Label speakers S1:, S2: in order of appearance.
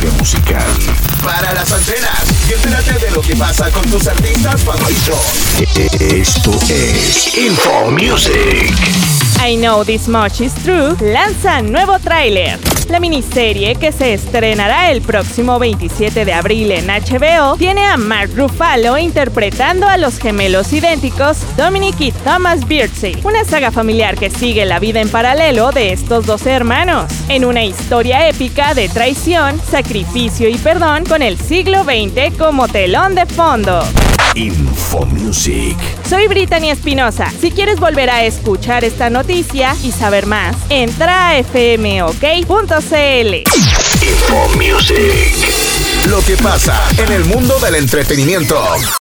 S1: industria musical.
S2: Para las antenas y entérate de lo que pasa con tus artistas favoritos.
S1: Esto es Info Music.
S3: I Know This Much Is True lanza nuevo tráiler. La miniserie, que se estrenará el próximo 27 de abril en HBO, tiene a Mark Ruffalo interpretando a los gemelos idénticos Dominic y Thomas Birdsey, una saga familiar que sigue la vida en paralelo de estos dos hermanos, en una historia épica de traición, sacrificio y perdón, con el siglo XX como telón de fondo.
S1: Info Music.
S3: Soy Brittany Espinosa. Si quieres volver a escuchar esta noticia y saber más, entra a fmok.cl.
S1: Info Music.
S2: Lo que pasa en el mundo del entretenimiento.